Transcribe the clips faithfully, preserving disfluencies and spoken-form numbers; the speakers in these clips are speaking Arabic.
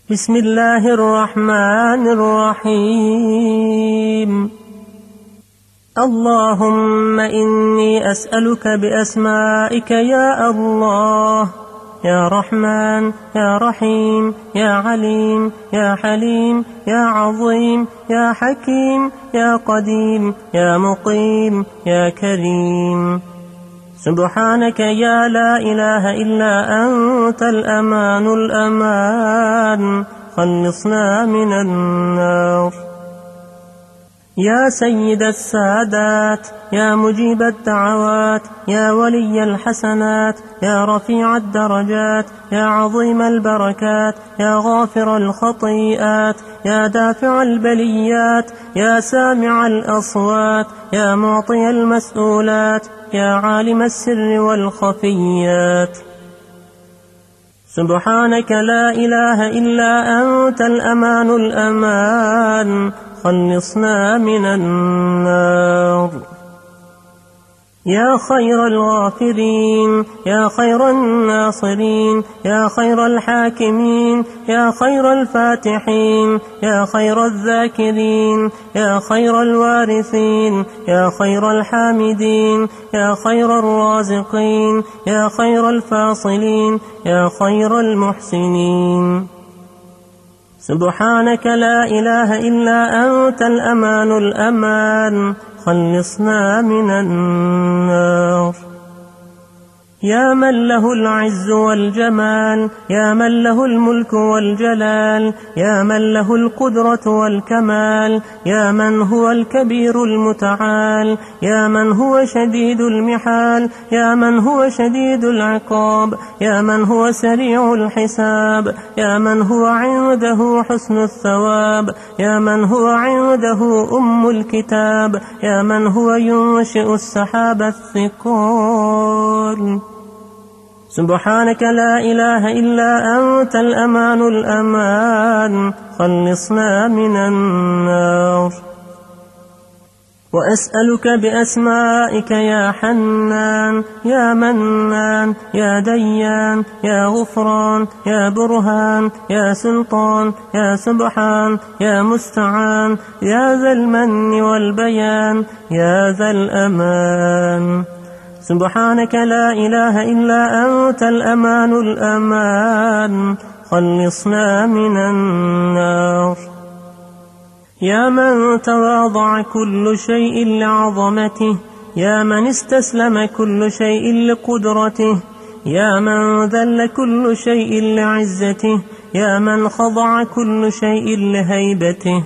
بسم الله الرحمن الرحيم. اللهم إني أسألك بأسمائك يا الله، يا رحمن يا رحيم يا عليم يا حليم يا عظيم يا حكيم يا قديم يا مقيم يا كريم. سبحانك يا لا إله إلا أنت الأمان الأمان، خلصنا من النار. يا سيد السادات، يا مجيب الدعوات، يا ولي الحسنات، يا رفيع الدرجات، يا عظيم البركات، يا غافر الخطيئات، يا دافع البليات، يا سامع الأصوات، يا معطي المسؤولات، يا عالم السر والخفيات. سبحانك لا إله إلا أنت الأمان الأمان، خلصنا من النار. يا خير الغافرين، يا خير الناصرين، يا خير الحاكمين، يا خير الفاتحين، يا خير الذاكرين، يا خير الوارثين، يا خير الحامدين، يا خير الرازقين، يا خير الفاصلين، يا خير المحسنين. سبحانك لا إله إلا أنت الأمان الأمان، خلصنا من النار. يا من له العز والجمال، يا من له الملك والجلال، يا من له القدرة والكمال، يا من هو الكبير المتعال، يا من هو شديد المحال، يا من هو شديد العقاب، يا من هو سريع الحساب، يا من هو عنده حسن الثواب، يا من هو عنده أم الكتاب، يا من هو ينشئ السحاب الثقال. سبحانك لا إله إلا أنت الأمان الأمان، خلصنا من النار. وأسألك بأسمائك يا حنان يا منان يا ديان يا غفران يا برهان يا سلطان يا سبحان يا مستعان يا ذا المن والبيان يا ذا الأمان. سبحانك لا إله إلا أنت الأمان الأمان، خلصنا من النار. يا من تواضع كل شيء لعظمته، يا من استسلم كل شيء لقدرته، يا من ذل كل شيء لعزته، يا من خضع كل شيء لهيبته،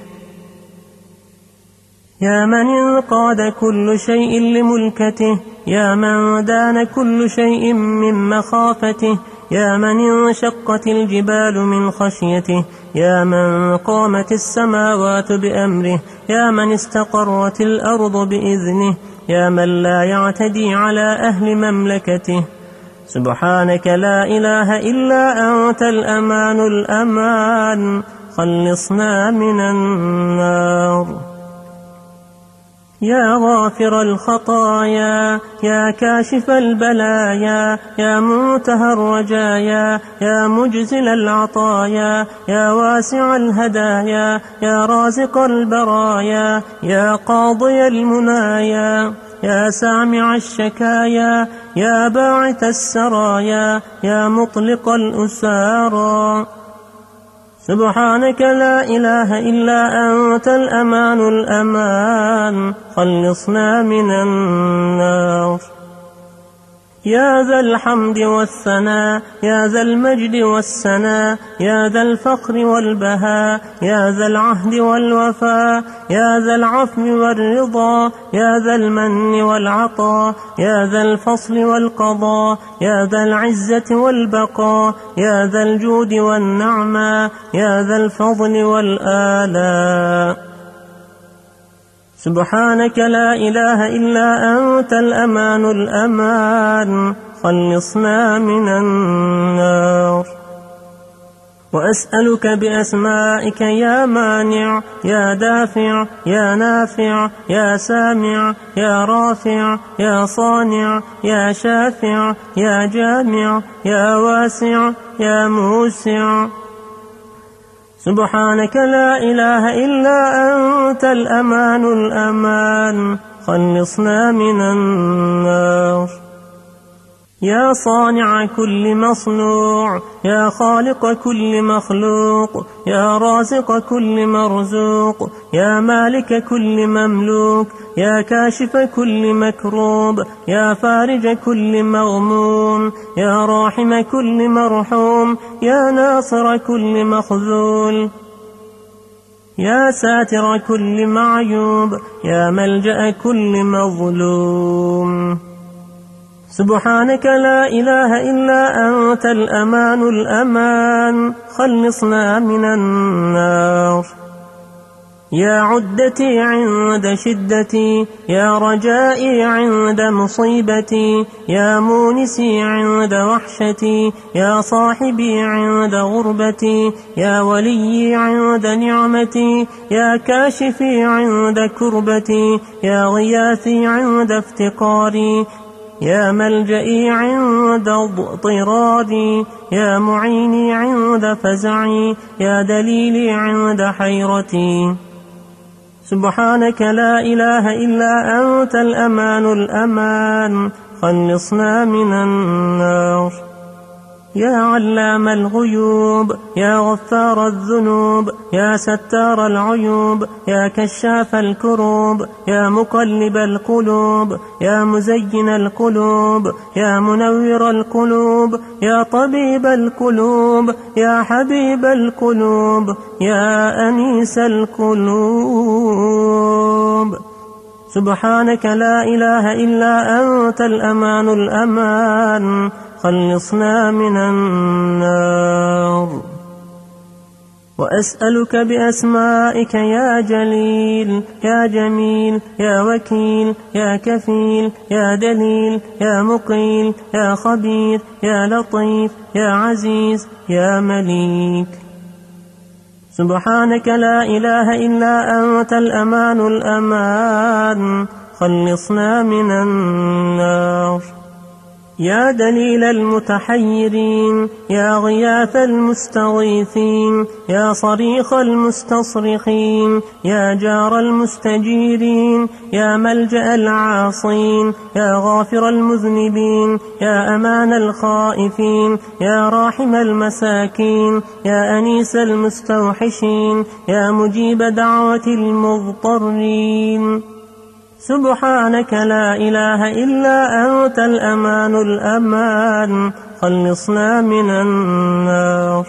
يا من انقاد كل شيء لملكته، يا من دان كل شيء من مخافته، يا من انشقت الجبال من خشيته، يا من قامت السماوات بأمره، يا من استقرت الأرض بإذنه، يا من لا يعتدي على أهل مملكته. سبحانك لا إله إلا أنت الأمان الأمان، خلصنا من النار. يا غافر الخطايا، يا كاشف البلايا، يا منتهى الرجايا، يا مجزل العطايا، يا واسع الهدايا، يا رازق البرايا، يا قاضي المنايا، يا سامع الشكايا، يا باعث السرايا، يا مطلق الأسارى. سبحانك لا إله إلا أنت الأمان الأمان، خلصنا من النار. يا ذا الحمد والثناء، يا ذا المجد والسناء، يا ذا الفخر والبهاء، يا ذا العهد والوفاء، يا ذا العفو والرضا، يا ذا المن والعطاء، يا ذا الفصل والقضاء، يا ذا العزة والبقاء، يا ذا الجود والنعمة، يا ذا الفضل والآلاء. سبحانك لا إله إلا أنت الأمان الأمان، خلصنا من النار. وأسألك بأسمائك يا مانع يا دافع يا نافع يا سامع يا رافع يا صانع يا شافع يا جامع يا واسع يا موسع. سبحانك لا إله إلا أنت الأمان الأمان خلصنا من النار. يا صانع كل مصنوع، يا خالق كل مخلوق، يا رازق كل مرزوق، يا مالك كل مملوك، يا كاشف كل مكروب، يا فارج كل مغموم، يا راحم كل مرحوم، يا ناصر كل مخذول، يا ساتر كل معيوب، يا ملجأ كل مظلوم. سبحانك لا إله إلا أنت الأمان الأمان خلصنا من النار. يا عدتي عند شدتي، يا رجائي عند مصيبتي، يا مونسي عند وحشتي، يا صاحبي عند غربتي، يا وليي عند نعمتي، يا كاشفي عند كربتي، يا غياثي عند افتقاري، يا ملجئي عند اضطراري، يا معيني عند فزعي، يا دليلي عند حيرتي. سبحانك لا إله إلا أنت الأمان الأمان خلصنا من النار. يا علام الغيوب، يا غفار الذنوب، يا ستار العيوب، يا كشاف الكروب، يا مقلب القلوب، يا مزين القلوب، يا منور القلوب، يا طبيب القلوب، يا حبيب القلوب، يا أنيس القلوب. سبحانك لا إله إلا أنت الأمان الأمان خلصنا من النار. وأسألك بأسمائك يا جليل، يا جميل، يا وكيل، يا كفيل، يا دليل، يا مقيل، يا خبير، يا لطيف، يا عزيز، يا مليك. سبحانك لا إله إلا أنت الأمان الأمان خلصنا من النار. يا دليل المتحيرين، يا غياث المستغيثين، يا صريخ المستصرخين، يا جار المستجيرين، يا ملجأ العاصين، يا غافر المذنبين، يا أمان الخائفين، يا راحم المساكين، يا أنيس المستوحشين، يا مجيب دعوة المضطرين. سبحانك لا إله إلا أنت الأمان الأمان خلصنا من النار.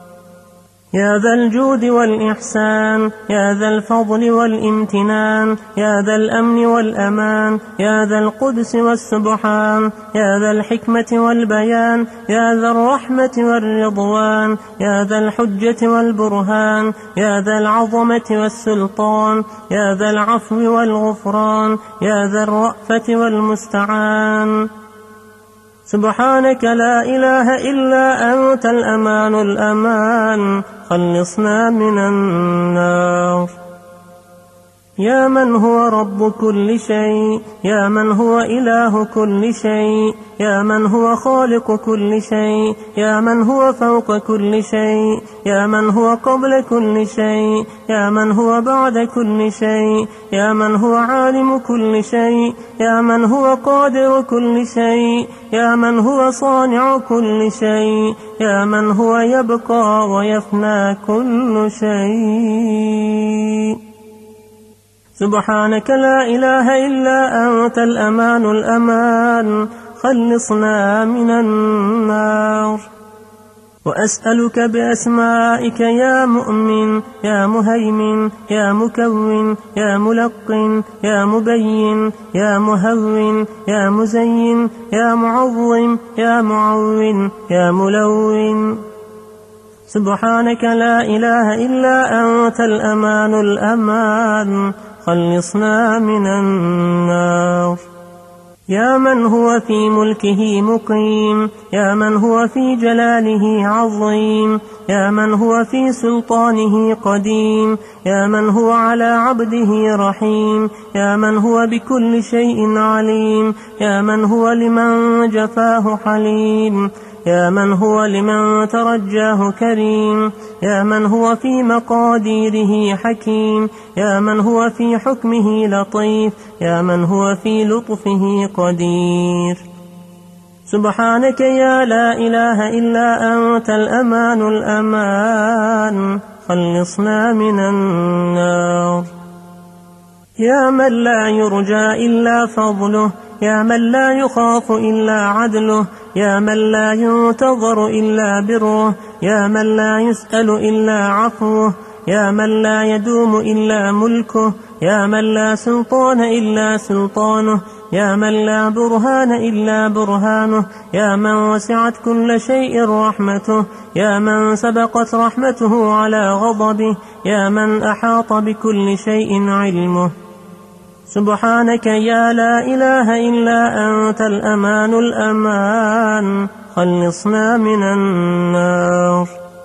يا ذا الجود والإحسان، يا ذا الفضل والامتنان، يا ذا الأمن والأمان، يا ذا القدس والسبحان، يا ذا الحكمة والبيان، يا ذا الرحمة والرضوان، يا ذا الحجة والبرهان، يا ذا العظمة والسلطان، يا ذا العفو والغفران، يا ذا الرأفة والمستعان. سبحانك لا إله إلا أنت الأمان الأمان خلصنا من النار. يا من هو رب كل شيء، يا من هو إله كل شيء، يا من هو خالق كل شيء، يا من هو فوق كل شيء، يا من هو قبل كل شيء، يا من هو بعد كل شيء، يا من هو عالم كل شيء، يا من هو قادر كل شيء، يا من هو صانع كل شيء، يا من هو يبقى ويفنى كل شيء. سبحانك لا إله إلا أنت الأمان الأمان خلصنا من النار. وأسألك بأسمائك يا مؤمن، يا مهيمن، يا مكون، يا ملقن، يا مبين، يا مهون، يا مزين، يا معظم، يا معون، يا ملون. سبحانك لا إله إلا أنت الأمان الأمان خلصنا من النار. يا من هو في ملكه مقيم، يا من هو في جلاله عظيم، يا من هو في سلطانه قديم، يا من هو على عبده رحيم، يا من هو بكل شيء عليم، يا من هو لمن جفاه حليم، يا من هو لمن ترجاه كريم، يا من هو في مقاديره حكيم، يا من هو في حكمه لطيف، يا من هو في لطفه قدير. سبحانك يا لا إله إلا أنت الأمان الأمان، خلصنا من النار. يا من لا يرجى إلا فضله، يا من لا يخاف إلا عدله، يا من لا ينتظر إلا بره، يا من لا يسأل إلا عفوه، يا من لا يدوم إلا ملكه، يا من لا سلطان إلا سلطانه، يا من لا برهان إلا برهانه، يا من وسعت كل شيء رحمته، يا من سبقت رحمته على غضبه، يا من أحاط بكل شيء علمه. سبحانك يا لا إله إلا أنت الأمان الأمان، خلصنا من النار.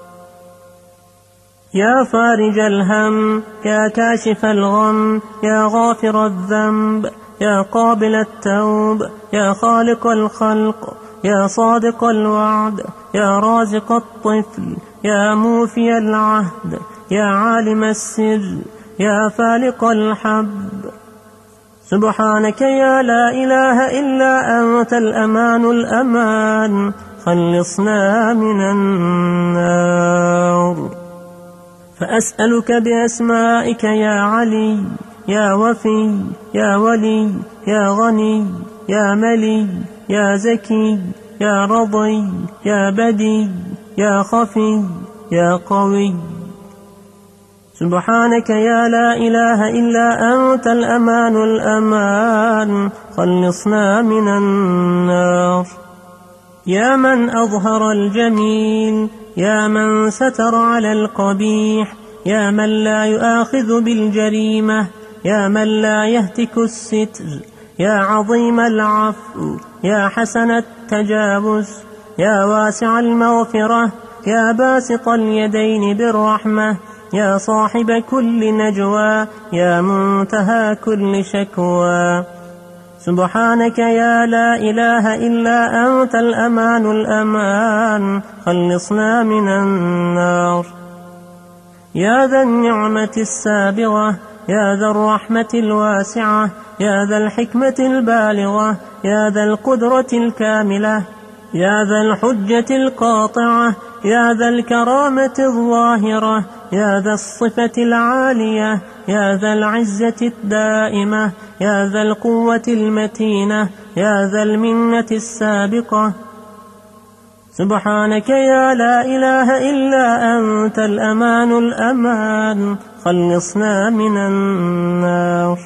يا فارج الهم، يا كاشف الغم، يا غافر الذنب، يا قابل التوب، يا خالق الخلق، يا صادق الوعد، يا رازق الطفل، يا موفي العهد، يا عالم السر، يا فالق الحب. سبحانك يا لا إله إلا أنت الأمان الأمان، خلصنا من النار. فأسألك بأسمائك يا علي، يا وفي، يا ولي، يا غني، يا ملي، يا زكي، يا رضي، يا بدي، يا خفي، يا قوي. سبحانك يا لا إله إلا أنت الأمان الأمان، خلصنا من النار. يا من أظهر الجميل، يا من ستر على القبيح، يا من لا يؤاخذ بالجريمة، يا من لا يهتك الستر، يا عظيم العفو، يا حسن التجاوز، يا واسع المغفرة، يا باسط اليدين بالرحمة، يا صاحب كل نجوى، يا منتهى كل شكوى. سبحانك يا لا إله إلا أنت الأمان الأمان، خلصنا من النار. يا ذا النعمة السابغة، يا ذا الرحمة الواسعة، يا ذا الحكمة البالغة، يا ذا القدرة الكاملة، يا ذا الحجة القاطعة، يا ذا الكرامة الظاهرة، يا ذا الصفة العالية، يا ذا العزة الدائمة، يا ذا القوة المتينة، يا ذا المنة السابقة. سبحانك يا لا إله إلا أنت الأمان الأمان، خلصنا من النار.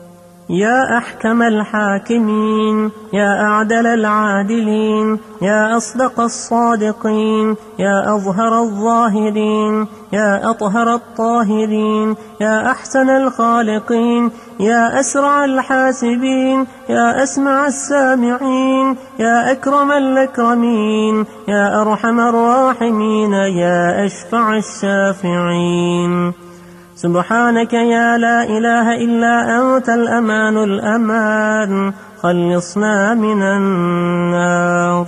يا أحكم الحاكمين، يا أعدل العادلين، يا أصدق الصادقين، يا أظهر الظاهرين، يا أطهر الطاهرين، يا أحسن الخالقين، يا أسرع الحاسبين، يا أسمع السامعين، يا أكرم الأكرمين، يا أرحم الراحمين، يا أشفع الشافعين. سبحانك يا لا إله إلا أنت الأمان الأمان، خلصنا من النار.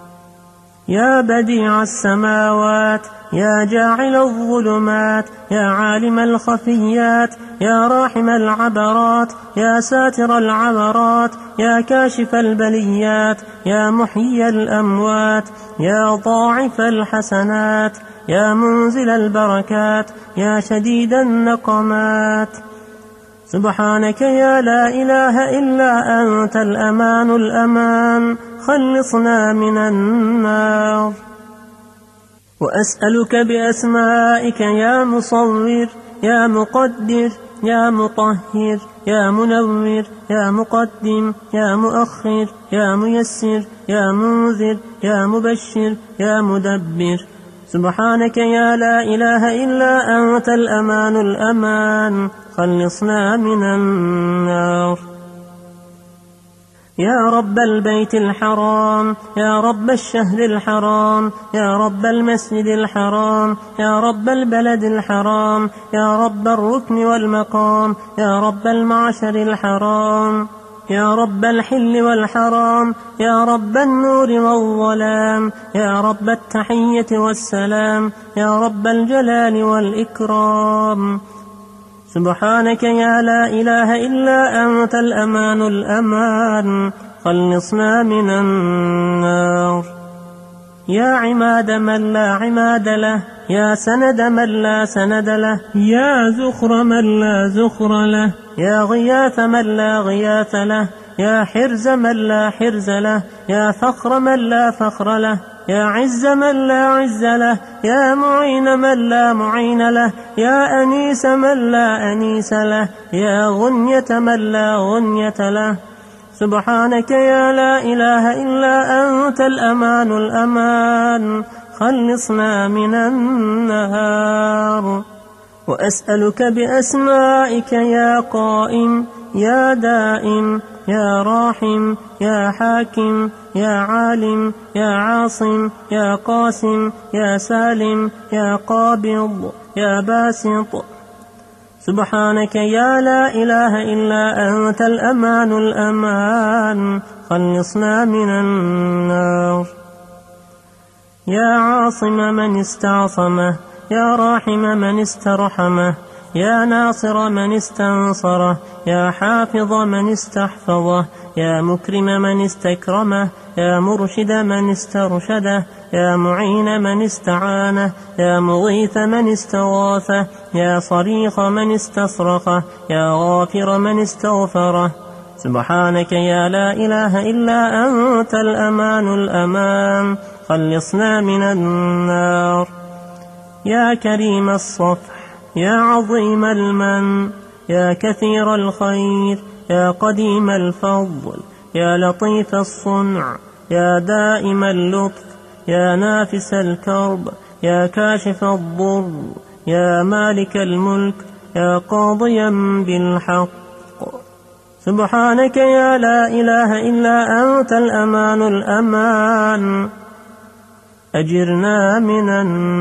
يا بديع السماوات، يا جاعل الظلمات، يا عالم الخفيات، يا راحم العبرات، يا ساتر العبرات، يا كاشف البليات، يا محيي الأموات، يا ضاعف الحسنات، يا منزل البركات، يا شديد النقمات. سبحانك يا لا إله إلا أنت الأمان الأمان، خلصنا من النار. وأسألك بأسمائك يا مصور، يا مقدر، يا مطهر، يا منور، يا مقدم، يا مؤخر، يا ميسر، يا منذر، يا مبشر، يا مدبر. سبحانك يا لا إله إلا أنت الأمان الأمان، خلصنا من النار. يا رب البيت الحرام، يا رب الشهر الحرام، يا رب المسجد الحرام، يا رب البلد الحرام، يا رب الركن والمقام، يا رب المعشر الحرام، يا رب الحل والحرام، يا رب النور والظلام، يا رب التحية والسلام، يا رب الجلال والإكرام. سبحانك يا لا إله إلا أنت الأمان الأمان، خلصنا من النار. يا عماد من لا عماد له، يا سند من لا سند له، يا زخر من لا زخر له، يا غياث من لا غياث له، يا حرز من لا حرز له، يا فخر من لا فخر له، يا عز من لا عز له، يا معين من لا معين له، يا أنيس من لا أنيس له، يا غنية من لا غنية له. سبحانك يا لا إله إلا أنت الأمان الأمان، خلصنا من النار. وأسألك بأسمائك يا قائم، يا دائم، يا راحم، يا حاكم، يا عالم، يا عاصم، يا قاسم، يا سالم، يا قابض، يا باسط. سبحانك يا لا إله إلا أنت الأمان الأمان، خلصنا من النار. يا عاصم من استعصمه، يا راحم من استرحمه، يا ناصر من استنصره، يا حافظ من استحفظه، يا مكرم من استكرمه، يا مرشد من استرشده، يا معين من استعانه، يا مغيث من استغاثه، يا صريخ من استصرخه، يا غافر من استغفره. سبحانك يا لا إله إلا أنت الأمان الأمان، خلصنا من النار. يا كريم الصفح، يا عظيم المن، يا كثير الخير، يا قديم الفضل، يا لطيف الصنع، يا دائم اللطف، يا نافس الكرب، يا كاشف الضر، يا مالك الملك، يا قاضيا بالحق. سبحانك يا لا إله إلا أنت الأمان الأمان، أجرنا من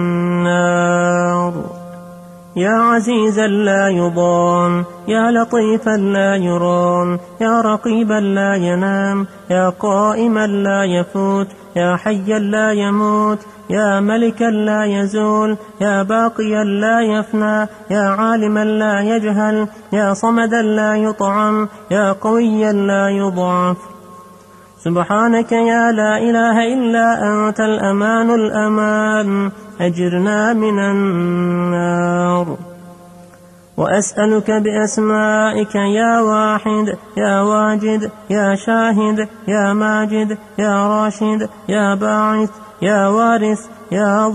النار. يا عزيزا لا يضام، يا لطيفا لا يرام، يا رقيبا لا ينام، يا قائما لا يفوت، يا حيا لا يموت، يا ملكا لا يزول، يا باقيا لا يفنى، يا عالما لا يجهل، يا صمدا لا يطعم، يا قويا لا يضعف. سبحانك يا لا إله إلا أنت الأمان الأمان، أجرنا من النار. وأسألك بأسمائك يا واحد، يا واجد، يا شاهد، يا ماجد، يا راشد، يا باعث، يا وارث، يا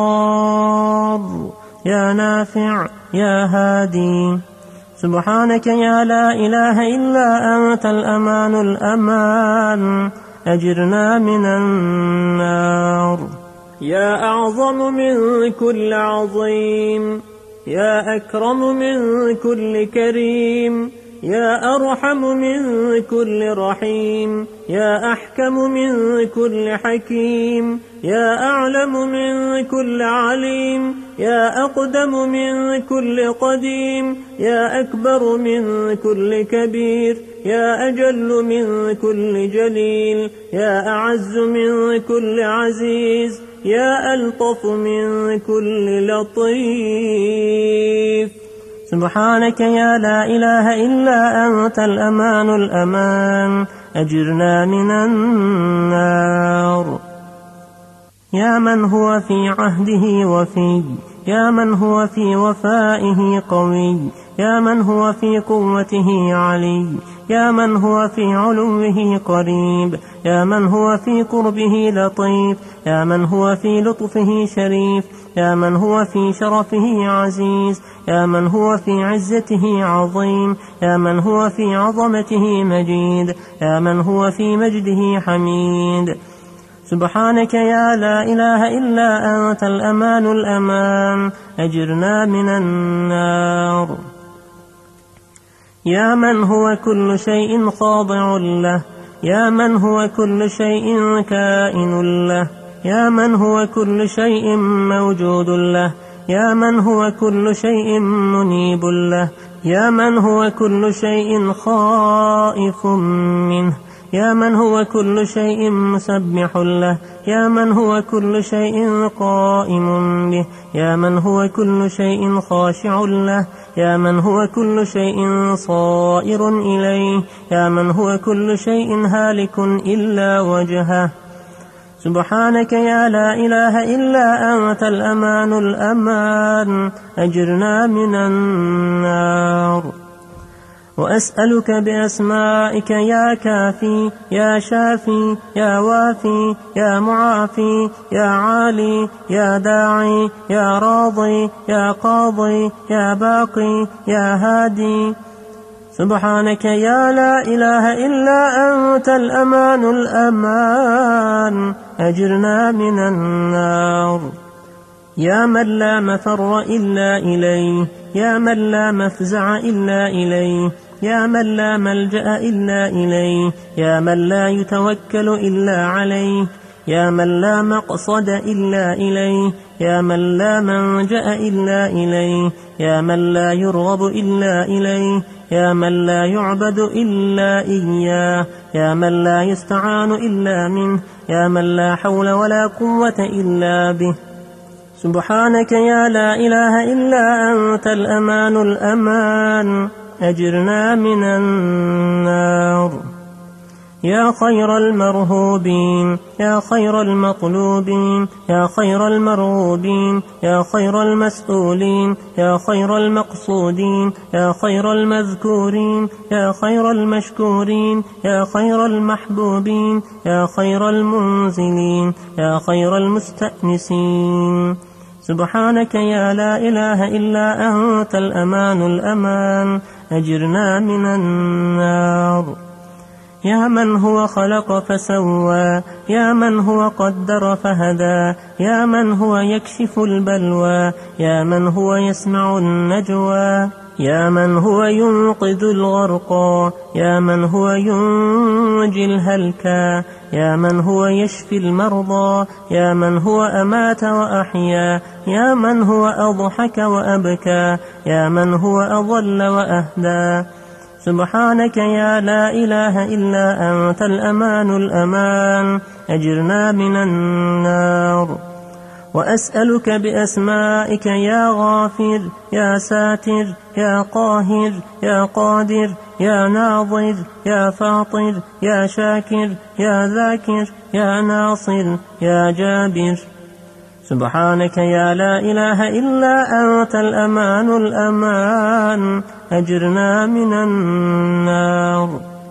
ضار، يا نافع، يا هادي. سبحانك يا لا إله إلا أنت الأمان الأمان، أجرنا من النار. يا أعظم من كل عظيم، يا أكرم من كل كريم، يا أرحم من كل رحيم، يا أحكم من كل حكيم، يا أعلم من كل عليم، يا أقدم من كل قديم، يا أكبر من كل كبير، يا أجل من كل جليل، يا أعز من كل عزيز، يا ألطف من كل لطيف. سبحانك يا لا إله إلا أنت الأمان الأمان، أجرنا من النار. يا من هو في عهده وفي، يا من هو في وفائه قوي، يا من هو في قوته علي، يا من هو في علوه قريب، يا من هو في قربه لطيف، يا من هو في لطفه شريف، يا من هو في شرفه عزيز، يا من هو في عزته عظيم، يا من هو في عظمته مجيد، يا من هو في مجده حميد. سبحانك يا لا إله إلا أنت الأمان الأمان، أجرنا من النار. يا من هو كل شيء خاضع له، يا من هو كل شيء كائن له، يا من هو كل شيء موجود له، يا من هو كل شيء منيب له، يا من هو كل شيء خائف منه، يا من هو كل شيء مسبح له، يا من هو كل شيء قائم به، يا من هو كل شيء خاشع له، يا من هو كل شيء صائر إليه، يا من هو كل شيء هالك إلا وجهه. سبحانك يا لا إله إلا أنت الأمان الأمان، أجرنا من النار. وأسألك بأسمائك يا كافي يا شافي يا وافي يا معافي يا عالي يا داعي يا راضي يا قاضي يا باقي يا هادي. سبحانك يا لا إله إلا أنت الأمان الأمان، أجرنا من النار. يا من لا مفر إلا إليه، يا من لا مفزع إلا إليه، يا من لا ملجأ إلا إليه، يا من لا يتوكل إلا عليه، يا من لا مقصد إلا إليه، يا من لا منجأ إلا إليه، يا من لا يرغب إلا إليه، يا من لا يعبد إلا إياه، يا من لا يستعان إلا منه، يا من لا حول ولا قوة إلا به. سبحانك يا لا إله إلا أنت الأمان الأمان، أجرنا من النار. يا خير المرهوبين، يا خير المطلوبين، يا خير المرغوبين، يا خير المسؤولين، يا خير المقصودين، يا خير المذكورين، يا خير المشكورين، يا خير المحبوبين، يا خير المنزلين، يا خير المستأنسين. سبحانك يا لا إله إلا أنت الأمان الأمان، أجرنا من النار. يا من هو خلق فسوى، يا من هو قدر فهدى، يا من هو يكشف البلوى، يا من هو يسمع النجوى، يا من هو ينقذ الغرقى، يا من هو ينجي الهلكى، يا من هو يشفي المرضى، يا من هو أمات وأحيا، يا من هو أضحك وأبكى، يا من هو أضل وأهدى. سبحانك يا لا إله إلا أنت الأمان الأمان، أجرنا من النار. وأسألك بأسمائك يا غافر يا ساتر يا قاهر يا قادر يا ناظر يا فاطر يا شاكر يا ذاكر يا ناصر يا جابر. سبحانك يا لا إله إلا أنت الأمان الأمان، أجرنا من النار.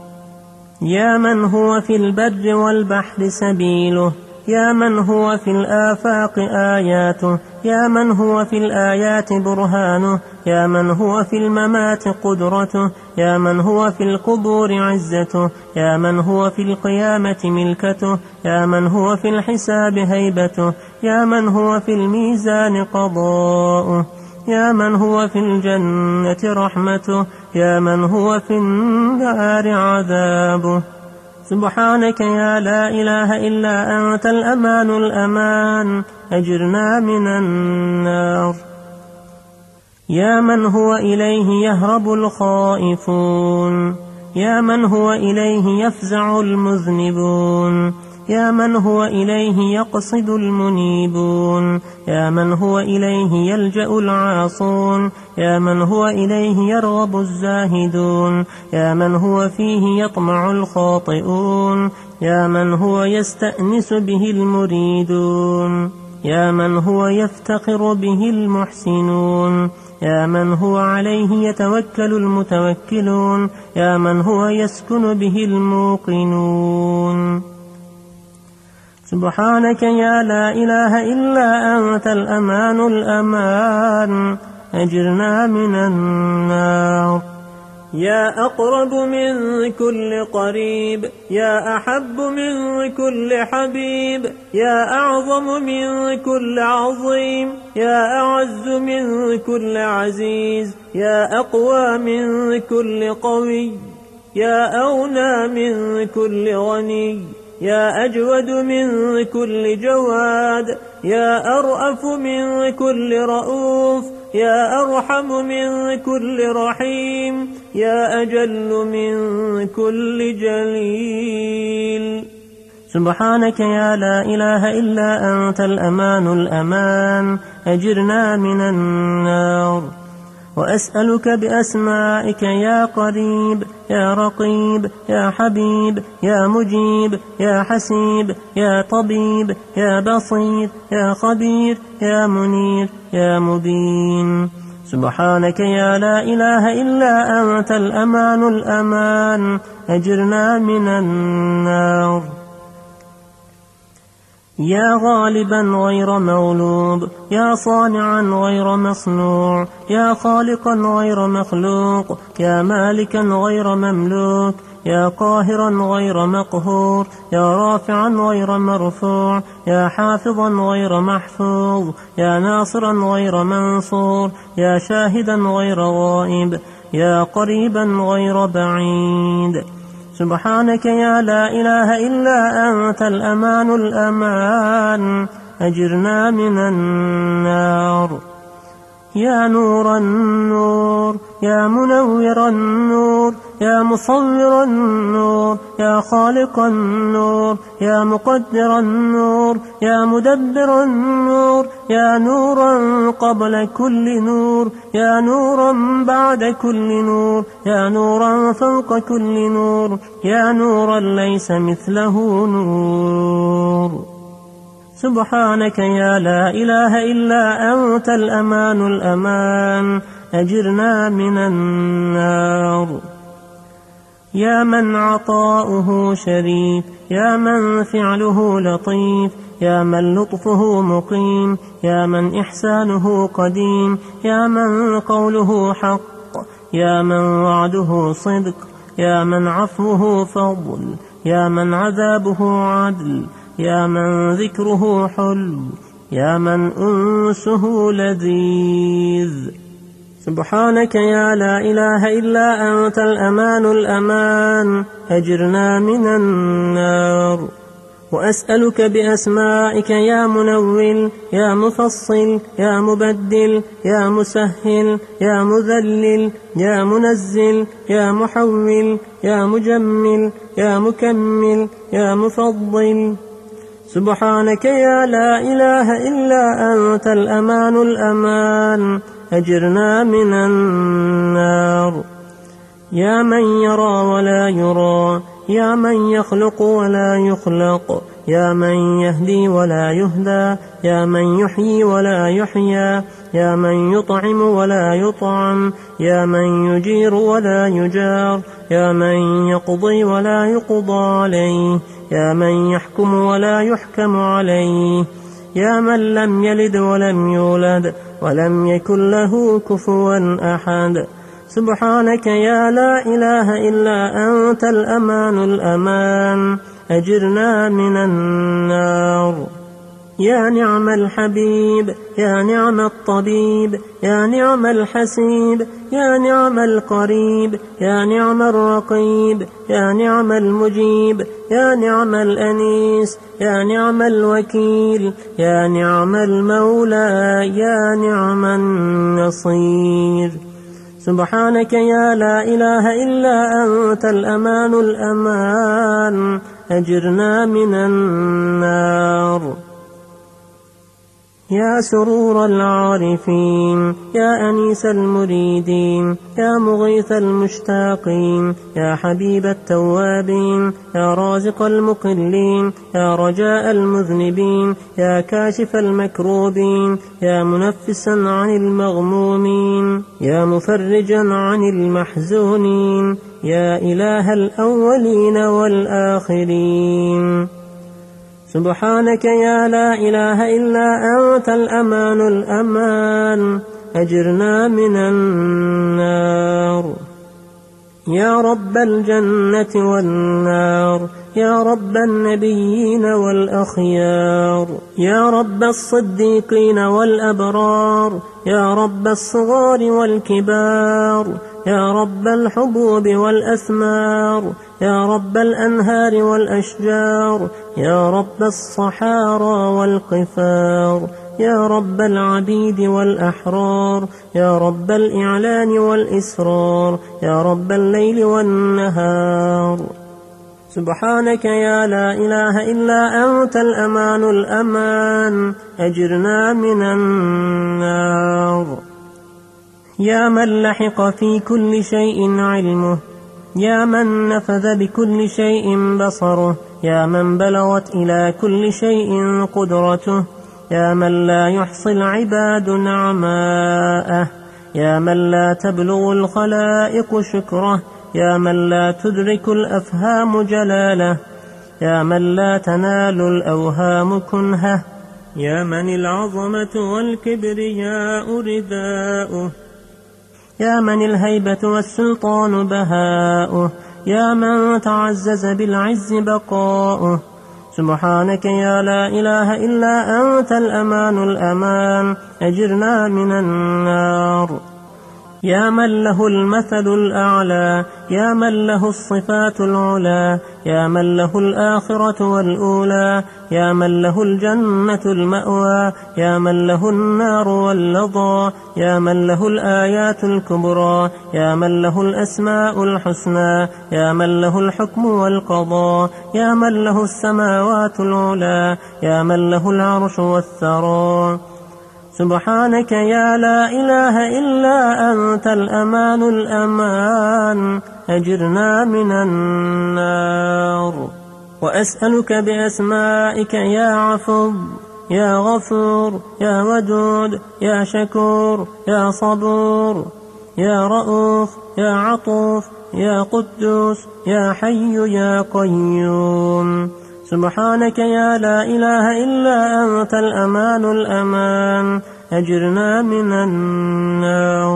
يا من هو في البر والبحر سبيله، يا من هو في الآفاق آياته، يا من هو في الآيات برهانه، يا من هو في الممات قدرته، يا من هو في القبور عزته، يا من هو في القيامة ملكته، يا من هو في الحساب هيبته، يا من هو في الميزان قضاؤه، يا من هو في الجنة رحمته، يا من هو في النار عذابه. سبحانك يا لا إله إلا أنت الأمان الأمان، أجرنا من النار. يا من هو إليه يهرب الخائفون، يا من هو إليه يفزع المذنبون، يا من هو إليه يقصد المنيبون، يا من هو إليه يلجأ العاصون، يا من هو إليه يرغب الزاهدون، يا من هو فيه يطمع الخاطئون، يا من هو يستأنس به المريدون، يا من هو يفتخر به المحسنون، يا من هو عليه يتوكل المتوكلون، يا من هو يسكن به الموقنون. سبحانك يا لا إله إلا أنت الأمان الأمان، أجرنا من النار. يا أقرب من كل قريب، يا أحب من كل حبيب، يا أعظم من كل عظيم، يا أعز من كل عزيز، يا أقوى من كل قوي، يا أغنى من كل غني، يا أجود من كل جواد، يا أرأف من كل رؤوف، يا أرحم من كل رحيم، يا أجل من كل جليل. سبحانك يا لا إله إلا أنت الأمان الأمان، أجرنا من النار. وأسألك بأسمائك يا قريب يا رقيب يا حبيب يا مجيب يا حسيب يا طبيب يا بصير يا خبير يا منير يا مبين. سبحانك يا لا إله إلا أنت الأمان الأمان، أجرنا من النار. يا غالبا غير مغلوب، يا صانعا غير مصنوع، يا خالقا غير مخلوق، يا مالكا غير مملوك، يا قاهرا غير مقهور، يا رافعا غير مرفوع، يا حافظا غير محفوظ، يا ناصرا غير منصور، يا شاهدا غير غائب، يا قريبا غير بعيد. سبحانك يا لا إله إلا أنت الأمان الأمان، أجرنا من النار. يا نور النور، يا منور النور، يا مصور النور، يا خالق النور، يا مقدر النور، يا مدبر النور، يا نورا قبل كل نور، يا نورا بعد كل نور، يا نورا فوق كل نور، يا نورا ليس مثله نور. سبحانك يا لا إله إلا أنت الأمان الأمان، أجرنا من النار. يا من عطاؤه شريف، يا من فعله لطيف، يا من لطفه مقيم، يا من إحسانه قديم، يا من قوله حق، يا من وعده صدق، يا من عفوه فضل، يا من عذابه عدل، يا من ذكره حلو، يا من أنسه لذيذ. سبحانك يا لا إله إلا أنت الأمان الأمان، أجرنا من النار. وأسألك بأسمائك يا منول، يا مفصل، يا مبدل، يا مسهل، يا مذلل، يا منزل، يا محول، يا مجمل، يا مكمل، يا مفضل. سبحانك يا لا إله إلا أنت الأمان الأمان، أجرنا من النار. يا من يرى ولا يرى، يا من يخلق ولا يخلق، يا من يهدي ولا يهدى، يا من يحيي ولا يحيى، يا من يطعم ولا يطعم، يا من يجير ولا يجار، يا من يقضي ولا يقضى عليه، يا من يحكم ولا يحكم عليه، يا من لم يلد ولم يولد ولم يكن له كفوا أحد. سبحانك يا لا إله إلا أنت الأمان الأمان، أجرنا من النار. يا نعم الحبيب، يا نعم الطبيب، يا نعم الحسيب، يا نعم القريب، يا نعم الرقيب، يا نعم المجيب، يا نعم الأنيس، يا نعم الوكيل، يا نعم المولى، يا نعم النصير. سبحانك يا لا إله إلا أنت الأمان الأمان، أجرنا من النار. يا سرور العارفين، يا أنيس المريدين، يا مغيث المشتاقين، يا حبيب التوابين، يا رازق المقلين، يا رجاء المذنبين، يا كاشف المكروبين، يا منفسا عن المغمومين، يا مفرجا عن المحزونين، يا إله الأولين والآخرين. سبحانك يا لا إله إلا أنت الأمان الأمان، أجرنا من النار. يا رب الجنة والنار، يا رب النبيين والأخيار، يا رب الصديقين والأبرار، يا رب الصغار والكبار، يا رب الحبوب والأثمار، يا رب الأنهار والأشجار، يا رب الصحارى والقفار، يا رب العبيد والأحرار، يا رب الإعلان والإسرار، يا رب الليل والنهار. سبحانك يا لا إله إلا أنت الأمان الأمان، أجرنا من النار. يا من لحق في كل شيء علمه، يا من نفذ بكل شيء بصره، يا من بلغت إلى كل شيء قدرته، يا من لا يحصي العباد نعماءه، يا من لا تبلغ الخلائق شكره، يا من لا تدرك الأفهام جلاله، يا من لا تنال الأوهام كنهه، يا من العظمة والكبرياء رداؤه، يا من الهيبة والسلطان بهاؤه، يا من تعزز بالعز بقاؤه. سبحانك يا لا إله إلا أنت الأمان الأمان، أجرنا من النار. يا من له المثل الأعلى، يا من له الصفات العلى، يا من له الآخرة والأولى، يا من له الجنة المأوى، يا من له النار واللظى، يا من له الآيات الكبرى، يا من له الأسماء الحسنى، يا من له الحكم والقضاء، يا من له السماوات العلى، يا من له العرش والثرى. سبحانك يا لا إله إلا أنت الأمان الأمان، أجرنا من النار. وأسألك بأسمائك يا عفو، يا غفور، يا ودود، يا شكور، يا صبور، يا رؤوف، يا عطوف، يا قدوس، يا حي يا قيوم. سبحانك يا لا إله إلا أنت الأمان الأمان، أجرنا من النار.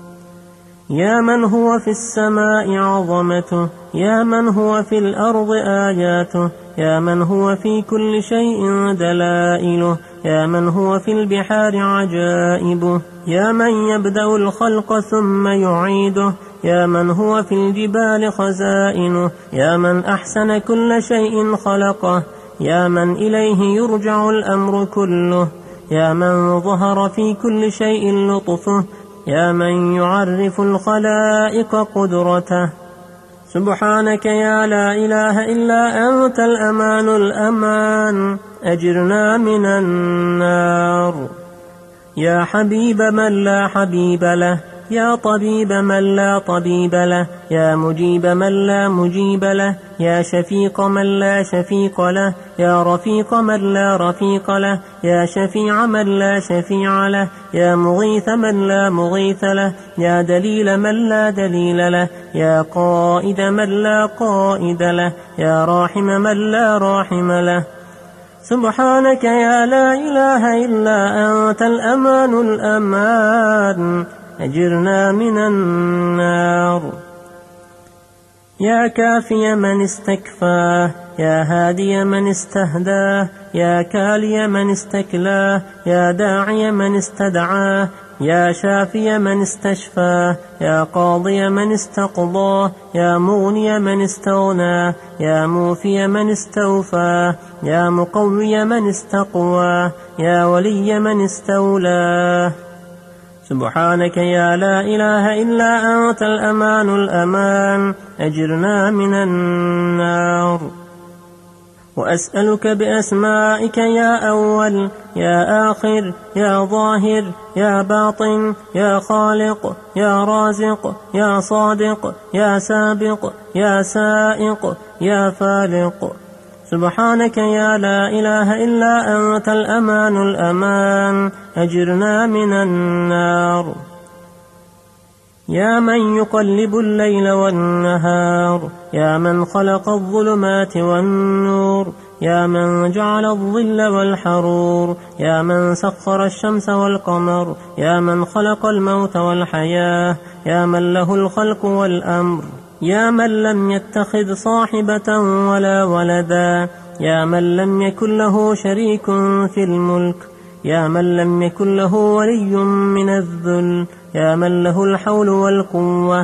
يا من هو في السماء عظمته، يا من هو في الأرض آياته، يا من هو في كل شيء دلائله، يا من هو في البحار عجائبه، يا من يبدأ الخلق ثم يعيده، يا من هو في الجبال خزائنه، يا من أحسن كل شيء خلقه، يا من إليه يرجع الأمر كله، يا من ظهر في كل شيء لطفه، يا من يعرف الخلائق قدرته. سبحانك يا لا إله إلا أنت الأمان الأمان، أجرنا من النار. يا حبيب من لا حبيب له، يا طبيب من لا طبيب له، يا مجيب من لا مجيب له، يا شفيق من لا شفيق له، يا رفيق من لا رفيق له، يا شفيع من لا شفيع له، يا مغيث من لا مغيث له، يا دليل من لا دليل له، يا قائد من لا قائد له، يا راحم من لا راحم له. سبحانك يا لا إله إلا أنت الأمان الأمان، أجرنا من النار. يا كافي من استكفاه، يا هادي من استهداه، يا كالي من استكلاه، يا داعي من استدعاه، يا شافي من استشفاه، يا قاضي من استقضاه، يا مغني من استغناه، يا موفي من استوفاه، يا مقوي من استقواه، يا ولي من استولاه. سبحانك يا لا إله إلا أنت الأمان الأمان، أجرنا من النار. وأسألك بأسمائك يا أول، يا آخر، يا ظاهر، يا باطن، يا خالق، يا رازق، يا صادق، يا سابق، يا سائق، يا فالق. سبحانك يا لا إله إلا أنت الأمان الأمان، أجرنا من النار. يا من يقلب الليل والنهار، يا من خلق الظلمات والنور، يا من جعل الظل والحرور، يا من سخر الشمس والقمر، يا من خلق الموت والحياة، يا من له الخلق والأمر، يا من لم يتخذ صاحبة ولا ولدا، يا من لم يكن له شريك في الملك، يا من لم يكن له ولي من الذل، يا من له الحول والقوة.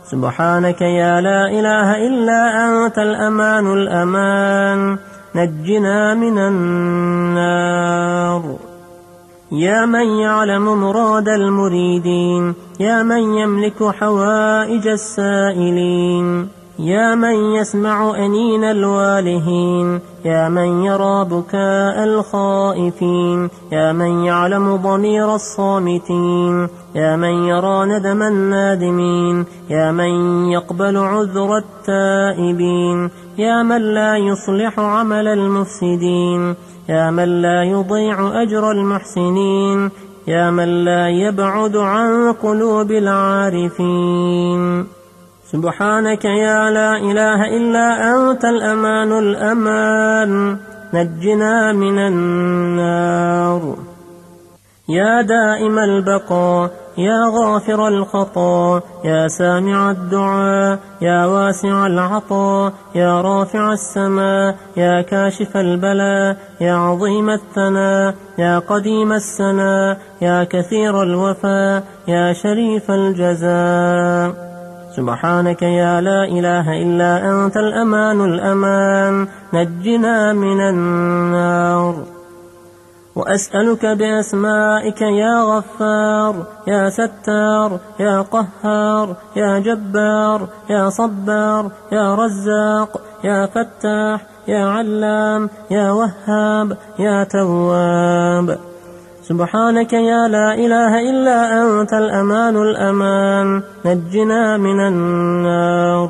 سبحانك يا لا إله إلا أنت الأمان الأمان نجنا من النار. يا من يعلم مراد المريدين، يا من يملك حوائج السائلين، يا من يسمع أنين الوالهين، يا من يرى بكاء الخائفين، يا من يعلم ضمير الصامتين، يا من يرى ندم النادمين، يا من يقبل عذر التائبين، يا من لا يصلح عمل المفسدين، يا من لا يضيع أجر المحسنين، يا من لا يبعد عن قلوب العارفين. سبحانك يا لا إله إلا أنت الأمان الأمان نجنا من النار. يا دائم البقاء، يا غافر الخطا، يا سامع الدعاء، يا واسع العطاء، يا رافع السماء، يا كاشف البلاء، يا عظيم الثناء، يا قديم السناء، يا كثير الوفاء، يا شريف الجزاء. سبحانك يا لا إله إلا أنت الأمان الأمان نجنا من النار. وأسألك بأسمائك يا غفار، يا ستار، يا قهار، يا جبار، يا صبار، يا رزاق، يا فتاح، يا علام، يا وهاب، يا تواب. سبحانك يا لا إله إلا أنت الأمان الأمان نجنا من النار.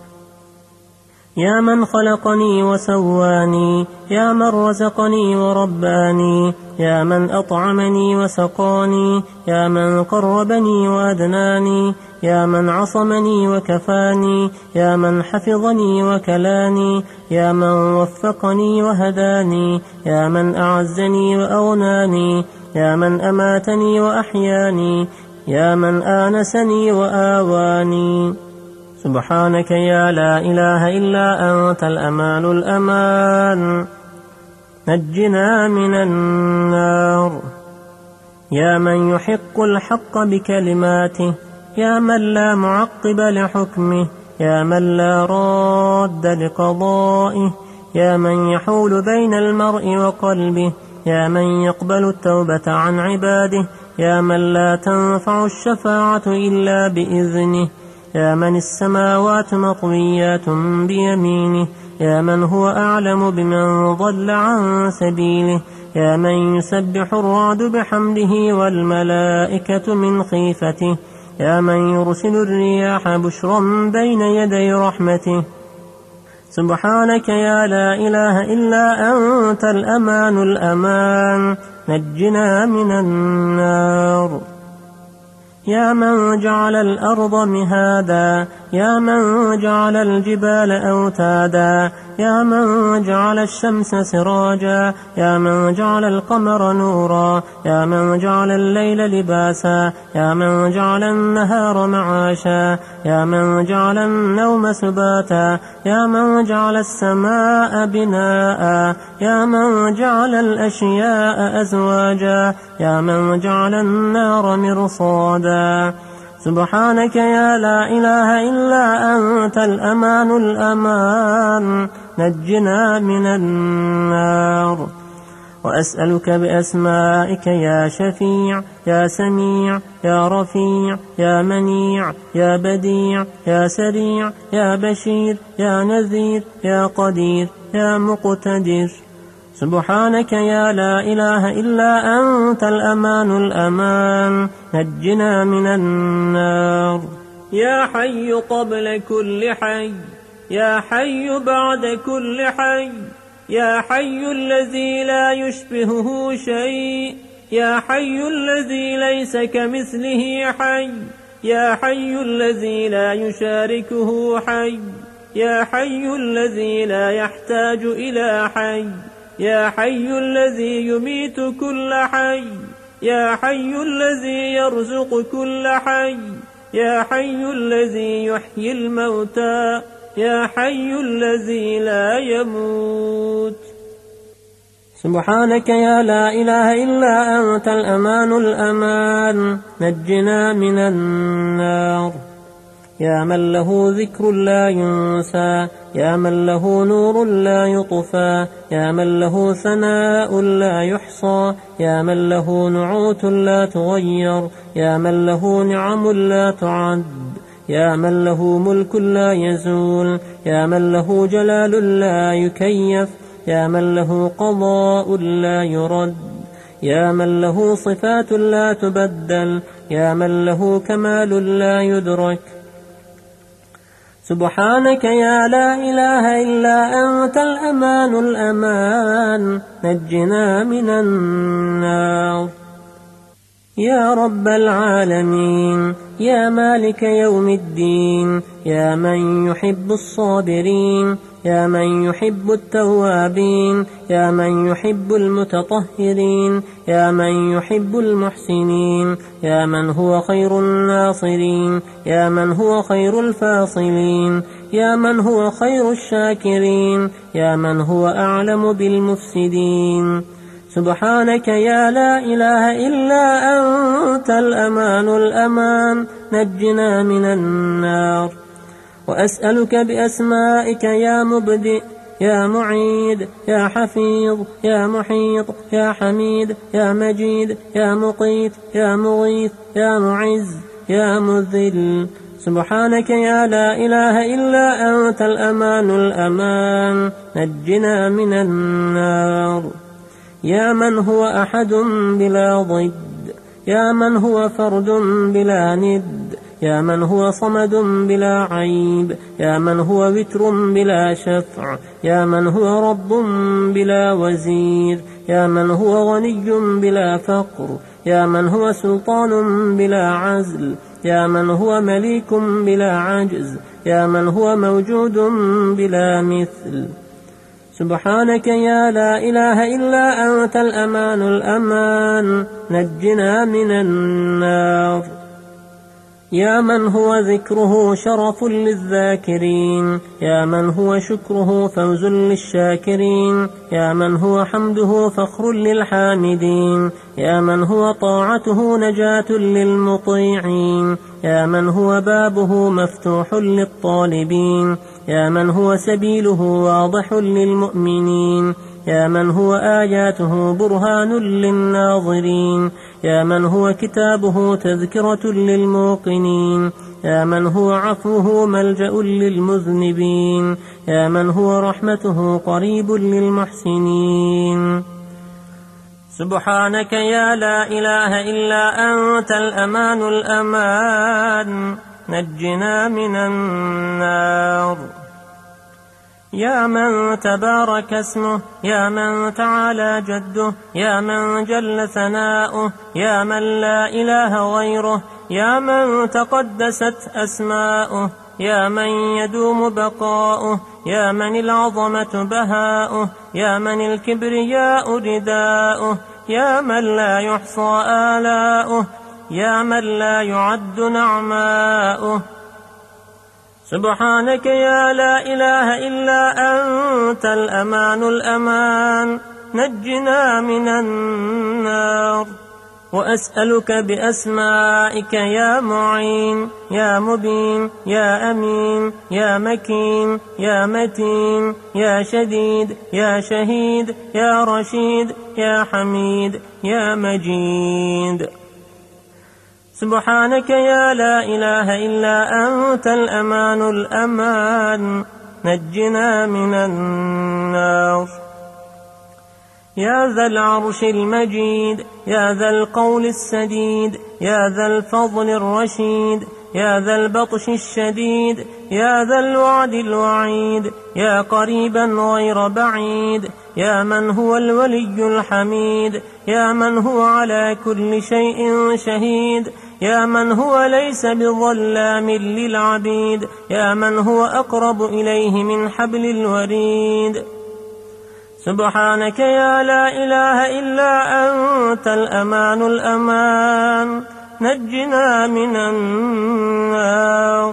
يا من خلقني وسواني، يا من رزقني ورباني، يا من أطعمني وسقاني، يا من قربني وأدناني، يا من عصمني وكفاني، يا من حفظني وكلاني، يا من وفقني وهداني، يا من أعزني وأغناني، يا من أماتني وأحياني، يا من آنسني وآواني. سبحانك يا لا إله إلا أنت الأمان الأمان نجنا من النار. يا من يحق الحق بكلماته، يا من لا معقب لحكمه، يا من لا راد لقضائه، يا من يحول بين المرء وقلبه، يا من يقبل التوبة عن عباده، يا من لا تنفع الشفاعة إلا بإذنه، يا من السماوات مطويات بيمينه، يا من هو أعلم بمن ضل عن سبيله، يا من يسبح الرعد بحمده والملائكة من خيفته، يا من يرسل الرياح بشرا بين يدي رحمته. سبحانك يا لا إله إلا أنت الأمان الأمان نجنا من النار. يا من جعل الأرض مهادا، يا من جعل الجبال أوتادا، يا من جعل الشمس سراجا، يا من جعل القمر نورا، يا من جعل الليل لباسا، يا من جعل النهار معاشا، يا من جعل النوم سباتا، يا من جعل السماء بناء، يا من جعل الأشياء أزواجا، يا من جعل النار مرصادا. سبحانك يا لا إله إلا أنت الأمان الأمان نجنا من النار. وأسألك بأسمائك يا شفيع، يا سميع، يا رفيع، يا منيع، يا بديع، يا سريع، يا بشير، يا نذير، يا قدير، يا مقتدر. سبحانك يا لا إله إلا أنت الأمان الأمان نجنا من النار. يا حي قبل كل حي، يا حي بعد كل حي، يا حي الذي لا يشبهه شيء، يا حي الذي ليس كمثله حي، يا حي الذي لا يشاركه حي، يا حي الذي لا يحتاج إلى حي، يا حي الذي يميت كل حي، يا حي الذي يرزق كل حي، يا حي الذي يحيي الموتى، يا حي الذي لا يموت. سبحانك يا لا إله إلا أنت الأمان الأمان نجنا من النار. يا من له ذكر لا ينسى، يا من له نور لا يطفى، يا من له ثناء لا يحصى، يا من له نعوت لا تغير، يا من له نعم لا تعد، يا من له ملك لا يزول، يا من له جلال لا يكيف، يا من له قضاء لا يرد، يا من له صفات لا تبدل، يا من له كمال لا يدرك. سبحانك يا لا إله إلا أنت الأمان الأمان، نجنا من النار. يا رب العالمين، يا مالك يوم الدين، يا من يحب الصابرين، يا من يحب التوابين، يا من يحب المتطهرين، يا من يحب المحسنين، يا من هو خير الناصرين، يا من هو خير الفاصلين، يا من هو خير الشاكرين، يا من هو أعلم بالمفسدين. سبحانك يا لا إله إلا أنت الأمان الأمان، نجنا من النار. وأسألك بأسمائك يا مبدئ، يا معيد، يا حفيظ، يا محيط، يا حميد، يا مجيد، يا مقيت، يا مغيث، يا معز، يا مذل. سبحانك يا لا إله إلا أنت الأمان الأمان، نجنا من النار. يا من هو أحد بلا ضد، يا من هو فرد بلا ند، يا من هو صمد بلا عيب، يا من هو وتر بلا شفع، يا من هو رب بلا وزير، يا من هو غني بلا فقر، يا من هو سلطان بلا عزل، يا من هو مليك بلا عجز، يا من هو موجود بلا مثل. سبحانك يا لا إله إلا أنت الأمان الأمان، نجنا من النار. يا من هو ذكره شرف للذاكرين، يا من هو شكره فوز للشاكرين، يا من هو حمده فخر للحامدين، يا من هو طاعته نجاة للمطيعين، يا من هو بابه مفتوح للطالبين، يا من هو سبيله واضح للمؤمنين، يا من هو آياته برهان للناظرين، يا من هو كتابه تذكرة للموقنين، يا من هو عفوه ملجأ للمذنبين، يا من هو رحمته قريب للمحسنين. سبحانك يا لا إله إلا أنت الأمان الأمان، نجنا من النار. يا من تبارك اسمه، يا من تعالى جده، يا من جل ثناؤه، يا من لا إله غيره، يا من تقدست أسماؤه، يا من يدوم بقاؤه، يا من العظمة بهاؤه، يا من الكبرياء رداؤه، يا من لا يحصى آلاؤه، يا من لا يعد نعماؤه. سبحانك يا لا إله إلا أنت الأمان الأمان، نجنا من النار. وأسألك بأسمائك يا معين، يا مبين، يا أمين، يا مكين، يا متين، يا شديد، يا شهيد، يا رشيد، يا حميد، يا مجيد. سبحانك يا لا إله إلا أنت الأمان الأمان، نجنا من النار. يا ذا العرش المجيد، يا ذا القول السديد، يا ذا الفضل الرشيد، يا ذا البطش الشديد، يا ذا الوعد الوعيد، يا قريبا غير بعيد، يا من هو الولي الحميد، يا من هو على كل شيء شهيد، يا من هو ليس بظلام للعبيد، يا من هو أقرب إليه من حبل الوريد. سبحانك يا لا إله إلا أنت الأمان الأمان، نجنا من النار.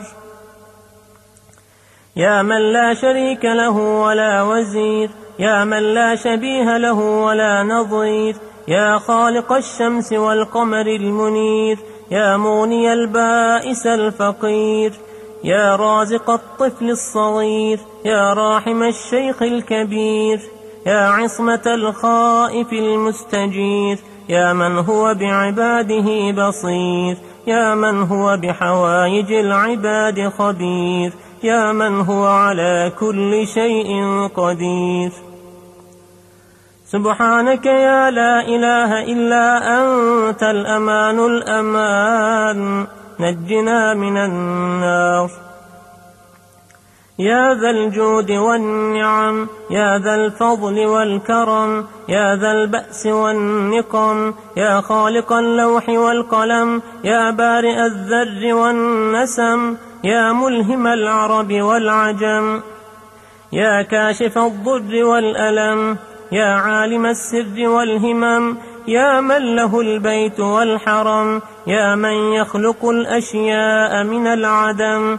يا من لا شريك له ولا وزير، يا من لا شبيه له ولا نظير، يا خالق الشمس والقمر المنير، يا مغني البائس الفقير، يا رازق الطفل الصغير، يا راحم الشيخ الكبير، يا عصمة الخائف المستجير، يا من هو بعباده بصير، يا من هو بحوائج العباد خبير، يا من هو على كل شيء قدير. سبحانك يا لا إله إلا أنت الأمان الأمان، نجنا من النار. يا ذا الجود والنعم، يا ذا الفضل والكرم، يا ذا البأس والنقم، يا خالق اللوح والقلم، يا بارئ الذر والنسم، يا ملهم العرب والعجم، يا كاشف الضر والألم، يا عالم السر والهمم، يا من له البيت والحرم، يا من يخلق الأشياء من العدم.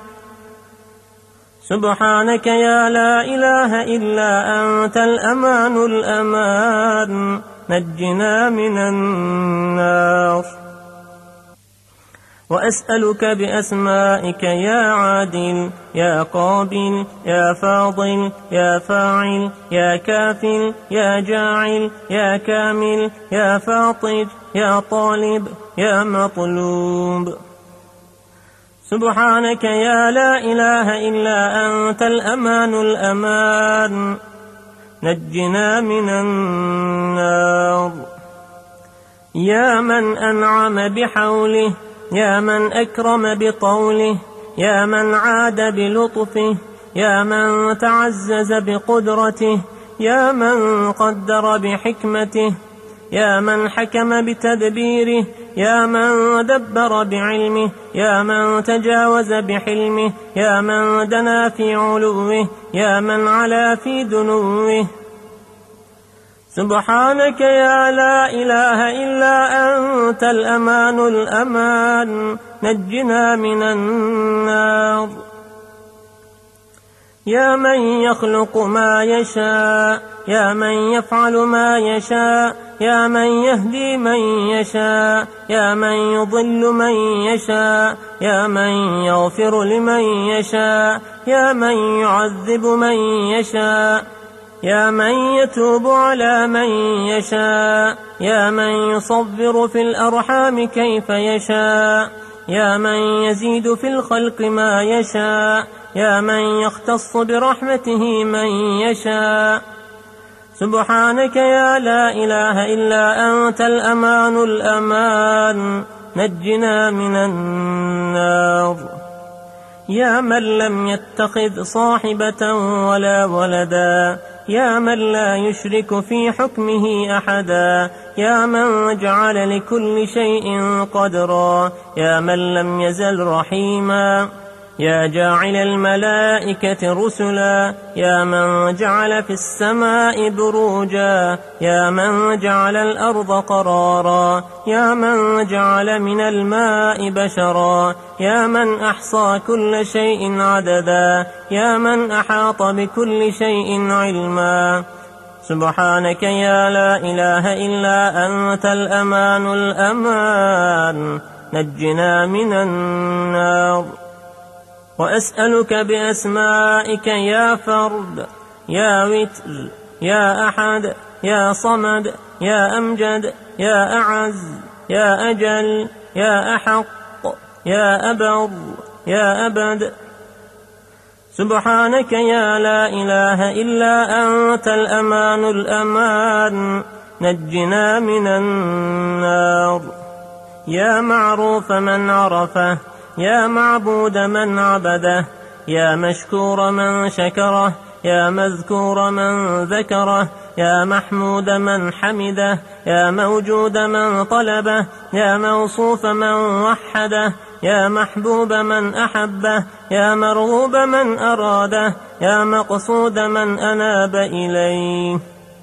سبحانك يا لا إله إلا أنت الأمان الأمان، نجنا من النار. وأسألك بأسمائك يا عادل، يا قابل، يا فاضل، يا فاعل، يا كافل، يا جاعل، يا كامل، يا فاطر، يا طالب، يا مطلوب. سبحانك يا لا إله إلا أنت الأمان الأمان، نجنا من النار. يا من أنعم بحوله، يا من أكرم بطوله، يا من عاد بلطفه، يا من تعزز بقدرته، يا من قدر بحكمته، يا من حكم بتدبيره، يا من دبر بعلمه، يا من تجاوز بحلمه، يا من دنا في علوه، يا من علا في دنوه. سبحانك يا لا إله إلا أنت الأمان الأمان، نجنا من النار. يا من يخلق ما يشاء، يا من يفعل ما يشاء، يا من يهدي من يشاء، يا من يضل من يشاء، يا من يغفر لمن يشاء، يا من يعذب من يشاء، يا من يتوب على من يشاء، يا من يصبر في الأرحام كيف يشاء، يا من يزيد في الخلق ما يشاء، يا من يختص برحمته من يشاء. سبحانك يا لا إله إلا أنت الأمان الأمان، نجنا من النار. يا من لم يتخذ صاحبة ولا ولدا، يا من لا يشرك في حكمه أحدا، يا من جعل لكل شيء قدرا، يا من لم يزل رحيما، يا جاعل الملائكة رسلا، يا من جعل في السماء بروجا، يا من جعل الأرض قرارا، يا من جعل من الماء بشرا، يا من أحصى كل شيء عددا، يا من أحاط بكل شيء علما. سبحانك يا لا إله إلا أنت الأمان الأمان، نجنا من النار. وأسألك بأسمائك يا فرد، يا وتر، يا أحد، يا صمد، يا أمجد، يا أعز، يا أجل، يا أحق، يا أبر، يا أبد. سبحانك يا لا إله إلا أنت الأمان الأمان، نجنا من النار. يا معروف من عرفه، يا معبود من عبده، يا مشكور من شكره، يا مذكور من ذكره، يا محمود من حمده، يا موجود من طلبه، يا موصوف من وحده، يا محبوب من أحبه، يا مرغوب من أراده، يا مقصود من أناب إليه.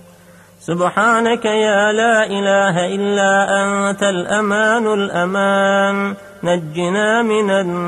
سبحانك يا لا إله إلا أنت الأمان الأمان، نجنا من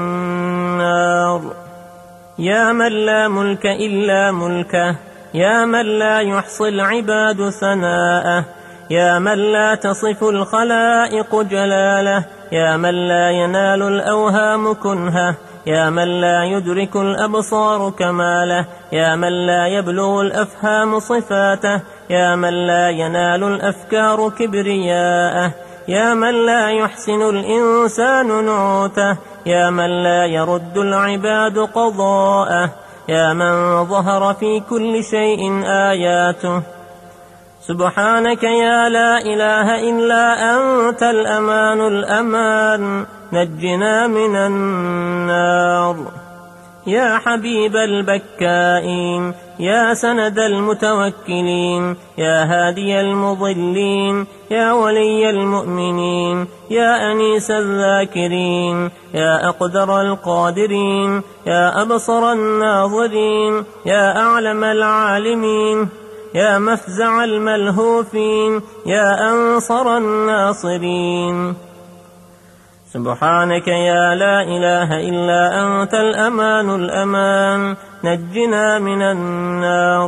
النار. يا من لا ملك إلا ملكه، يا من لا يحصي العباد ثناءه، يا من لا تصف الخلائق جلاله، يا من لا ينال الأوهام كنهه، يا من لا يدرك الأبصار كماله، يا من لا يبلغ الأفهام صفاته، يا من لا ينال الأفكار كبرياءه، يا من لا يحسن الإنسان نعوته، يا من لا يرد العباد قضاءه، يا من ظهر في كل شيء آياته. سبحانك يا لا إله إلا أنت الأمان الأمان، نجنا من النار. يا حبيب البكائين، يا سند المتوكلين، يا هادي المضلين، يا ولي المؤمنين، يا أنيس الذاكرين، يا أقدر القادرين، يا أبصر الناظرين، يا أعلم العالمين، يا مفزع الملهوفين، يا أنصر الناصرين. سبحانك يا لا إله إلا أنت الأمان الأمان، نجنا من النار.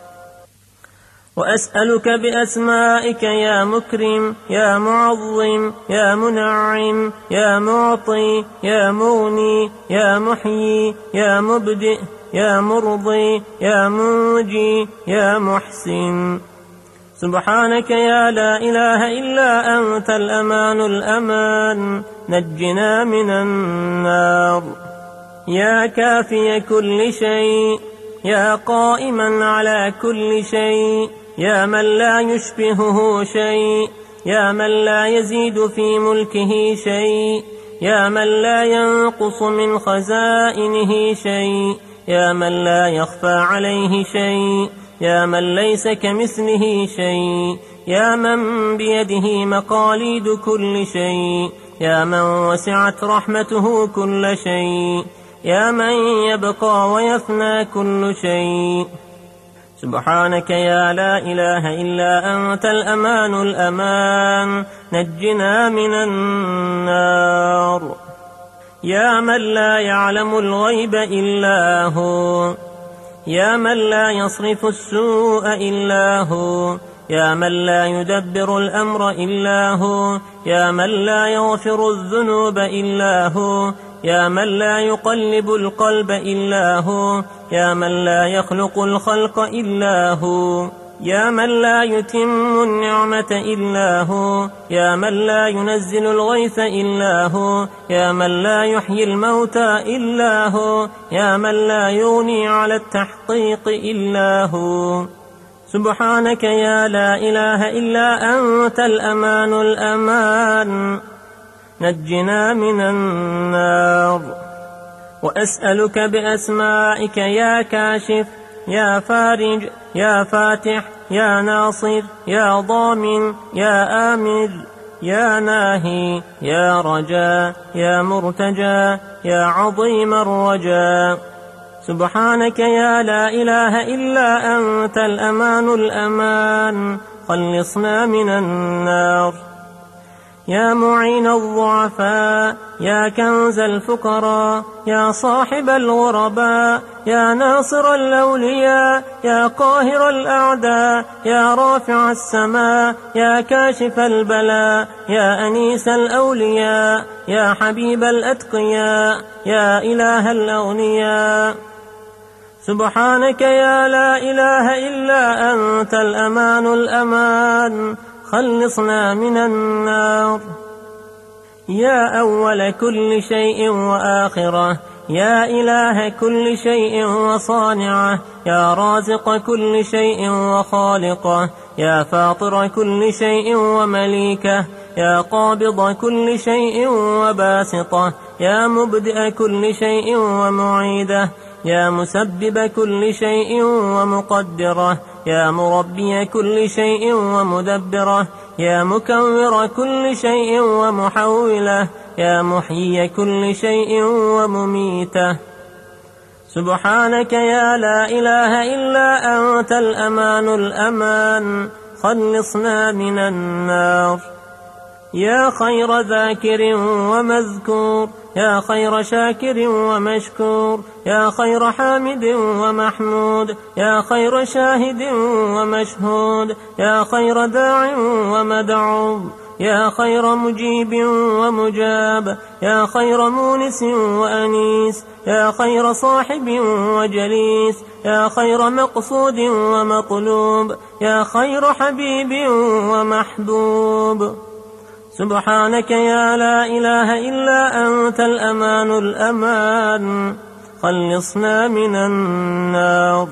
وأسألك بأسمائك يا مكرم، يا معظم، يا منعم، يا معطي، يا مغني، يا محيي، يا مبدئ، يا مرضي، يا منجي، يا محسن. سبحانك يا لا إله إلا أنت الأمان الأمان، نجنا من النار. يا كافي كل شيء، يا قائما على كل شيء، يا من لا يشبهه شيء، يا من لا يزيد في ملكه شيء، يا من لا ينقص من خزائنه شيء، يا من لا يخفى عليه شيء، يا من ليس كمثله شيء، يا من بيده مقاليد كل شيء، يا من وسعت رحمته كل شيء، يا من يبقى ويفنى كل شيء. سبحانك يا لا إله إلا أنت الأمان الأمان، نجنا من النار. يا من لا يعلم الغيب إلا هو، يا من لا يصرف السوء إلا هو، يا من لا يدبر الأمر إلا هو، يا من لا يغفر الذنوب إلا هو، يا من لا يقلب القلب إلا هو، يا من لا يخلق الخلق إلا هو، يا من لا يتم النعمة إلا هو، يا من لا ينزل الغيث إلا هو، يا من لا يحيي الموتى إلا هو، يا من لا يغني على التحقيق إلا هو. سبحانك يا لا إله إلا أنت الأمان الأمان، نجنا من النار. وأسألك بأسمائك يا كاشف، يا فارج، يا فاتح، يا ناصر، يا ضامن، يا آمر، يا ناهي، يا رجاء، يا مرتجى، يا عظيم الرجاء. سبحانك يا لا إله إلا أنت الأمان الأمان، خلصنا من النار. يا معين الضعفاء، يا كنز الفقراء، يا صاحب الغرباء، يا ناصر الأولياء، يا قاهر الأعداء، يا رافع السماء، يا كاشف البلاء، يا أنيس الأولياء، يا حبيب الأتقياء، يا إله الأغنياء. سبحانك يا لا إله إلا أنت الأمان الأمان، خلصنا من النار. يا أول كل شيء وآخره، يا إله كل شيء وصانعه، يا رازق كل شيء وخالقه، يا فاطر كل شيء ومليكه، يا قابض كل شيء وباسطه، يا مبدئ كل شيء ومعيده، يا مسبب كل شيء ومقدره، يا مربي كل شيء ومدبره، يا مكور كل شيء ومحوله، يا محيي كل شيء ومميته. سبحانك يا لا إله إلا أنت الأمان الأمان، خلصنا من النار. يا خير ذاكر ومذكور، يا خير شاكر ومشكور، يا خير حامد ومحمود، يا خير شاهد ومشهود، يا خير داع ومدعو، يا خير مجيب ومجاب، يا خير مونس وأنيس، يا خير صاحب وجليس، يا خير مقصود ومطلوب، يا خير حبيب ومحبوب. سبحانك يا لا إله إلا أنت الأمان الأمان، خلصنا من النار.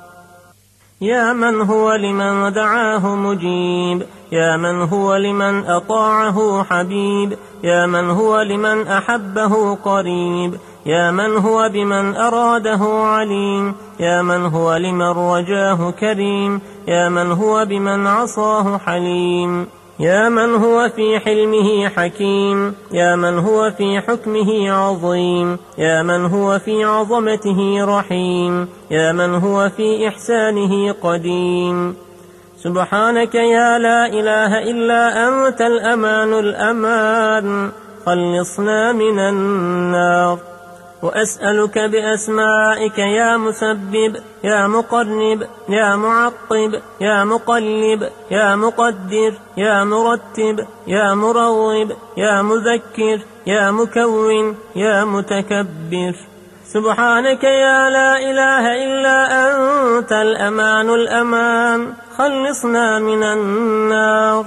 يا من هو لمن دعاه مجيب، يا من هو لمن أطاعه حبيب، يا من هو لمن أحبه قريب، يا من هو بمن أراده عليم، يا من هو لمن رجاه كريم، يا من هو بمن عصاه حليم، يا من هو في حلمه حكيم، يا من هو في حكمه عظيم، يا من هو في عظمته رحيم، يا من هو في إحسانه قديم. سبحانك يا لا إله إلا أنت الأمان الأمان، خلصنا من النار. وأسألك بأسمائك يا مسبب، يا مقرب، يا معقب، يا مقلب، يا مقدر، يا مرتب، يا مروب، يا مذكر، يا مكون، يا متكبر. سبحانك يا لا إله إلا أنت الأمان الأمان، خلصنا من النار.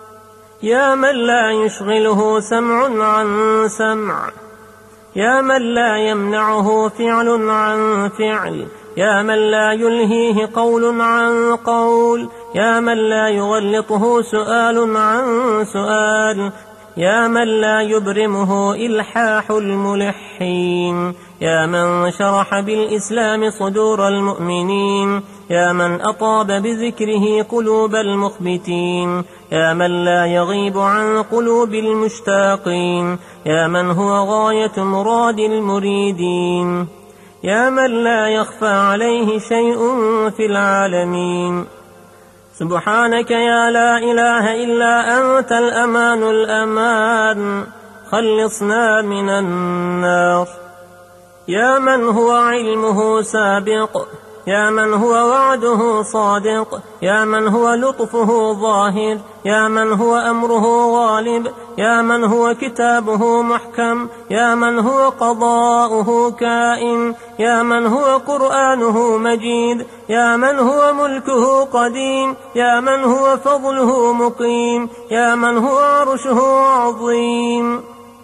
يا من لا يشغله سمع عن سمع، يا من لا يمنعه فعل عن فعل، يا من لا يلهيه قول عن قول، يا من لا يغلطه سؤال عن سؤال، يا من لا يبرمه إلحاح الملحين، يا من شرح بالإسلام صدور المؤمنين، يا من أطاب بذكره قلوب المخبتين، يا من لا يغيب عن قلوب المشتاقين، يا من هو غاية مراد المريدين، يا من لا يخفى عليه شيء في العالمين. سبحانك يا لا إله إلا أنت الأمان الأمان، خلصنا من النار. يا من هو علمه سابق، يا من هو وعده صادق، يا من هو لطفه ظاهر، يا من هو أمره غالب، يا من هو كتابه محكم، يا من هو قضاؤه كائن، يا من هو قرآنه مجيد، يا من هو ملكه قديم، يا من هو فضله مقيم، يا من هو عرشه عظيم.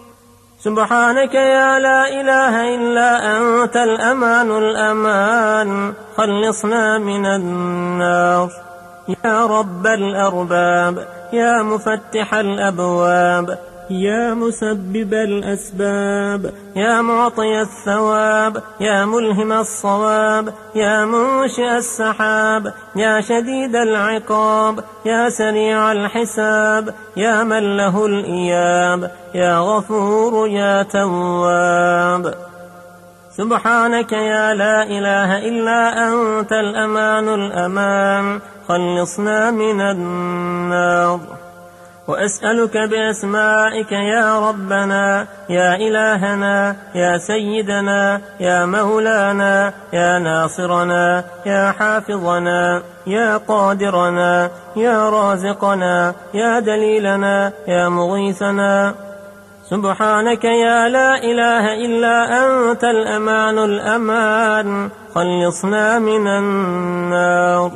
سبحانك يا لا إله إلا أنت الأمان الأمان، خلصنا من النار. يا رب الأرباب، يا مفتح الأبواب، يا مسبب الأسباب، يا معطي الثواب، يا ملهم الصواب، يا منشئ السحاب، يا شديد العقاب، يا سريع الحساب، يا من له الإياب، يا غفور يا تواب. سبحانك يا لا إله إلا أنت الأمان الأمان، خلصنا من النار. وأسألك بأسمائك يا ربنا، يا إلهنا، يا سيدنا، يا مولانا، يا ناصرنا، يا حافظنا، يا قادرنا، يا رازقنا، يا دليلنا، يا مغيثنا. سبحانك يا لا إله إلا أنت الأمان الأمان، خلصنا من النار.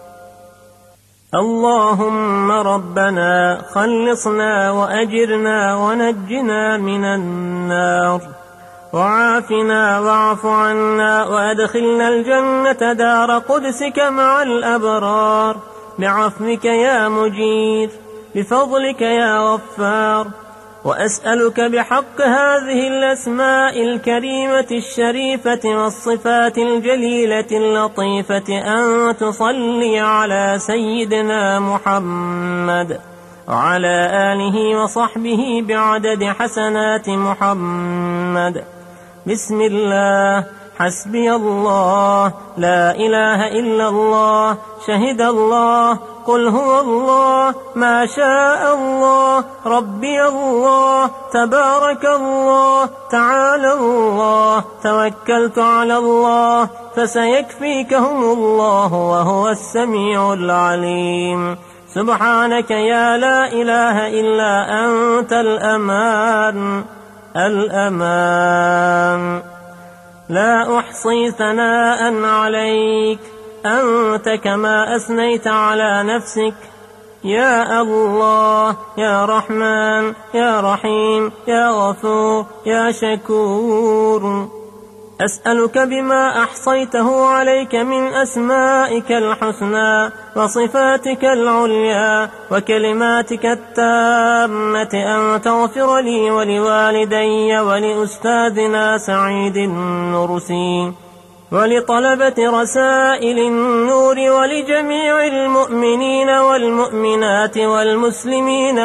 اللهم ربنا خلصنا وأجرنا ونجنا من النار، وعافنا واعف عنا وأدخلنا الجنة دار قدسك مع الأبرار، بعفوك يا مجير، بفضلك يا غفار. وأسألك بحق هذه الأسماء الكريمة الشريفة والصفات الجليلة اللطيفة أن تصلي على سيدنا محمد وعلى آله وصحبه بعدد حسنات محمد. بسم الله، حسبي الله، لا إله إلا الله، شهد الله، قل هو الله، ما شاء الله، ربي الله، تبارك الله، تعالى الله، توكلت على الله، فسيكفيكهم الله وهو السميع العليم. سبحانك يا لا إله إلا أنت الأمان الأمان. لا أحصي ثناء عليك أنت كما أثنيت على نفسك. يا الله يا رحمن يا رحيم يا غفور يا شكور، أسألك بما أحصيته عليك من أسمائك الحسنى وصفاتك العليا وكلماتك التامة أن تغفر لي ولوالدي ولأستاذنا سعيد النرسي ولطلبة رسائل النور ولجميع المؤمنين والمؤمنات والمسلمين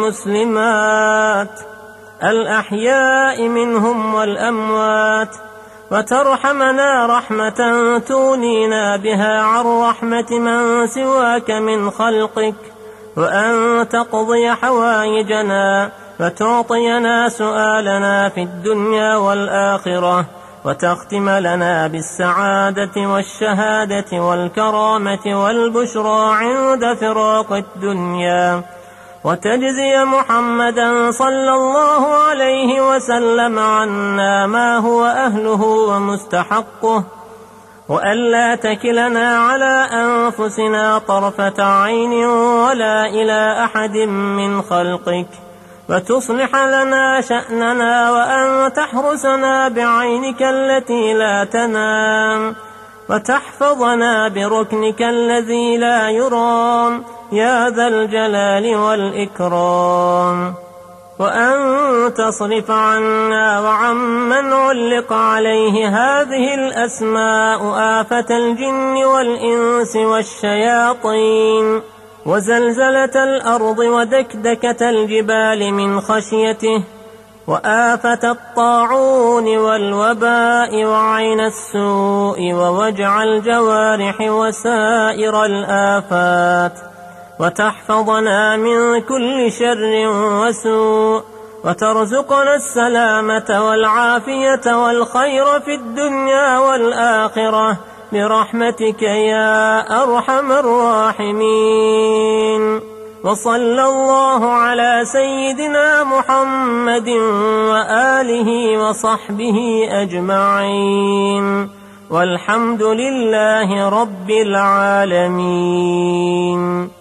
والمسلمات الأحياء منهم والأموات، وترحمنا رحمة تونينا بها عن رحمة من سواك من خلقك، وأن تقضي حوائجنا وتعطينا سؤالنا في الدنيا والآخرة، وتختم لنا بالسعادة والشهادة والكرامة والبشرى عند فراق الدنيا، وتجزي محمدا صلى الله عليه وسلم عنا ما هو أهله ومستحقه، وألا تكلنا على أنفسنا طرفة عين ولا إلى أحد من خلقك، وتصلح لنا شأننا، وأن تحرسنا بعينك التي لا تنام، وتحفظنا بركنك الذي لا يرام يا ذا الجلال والإكرام، وأن تصرف عنا وعمن علق عليه هذه الأسماء آفة الجن والإنس والشياطين وزلزلة الأرض ودكدكة الجبال من خشيته، وآفة الطاعون والوباء وعين السوء ووجع الجوارح وسائر الآفات، وتحفظنا من كل شر وسوء، وترزقنا السلامة والعافية والخير في الدنيا والآخرة برحمتك يا أرحم الراحمين. وصلى الله على سيدنا محمد وآله وصحبه أجمعين، والحمد لله رب العالمين.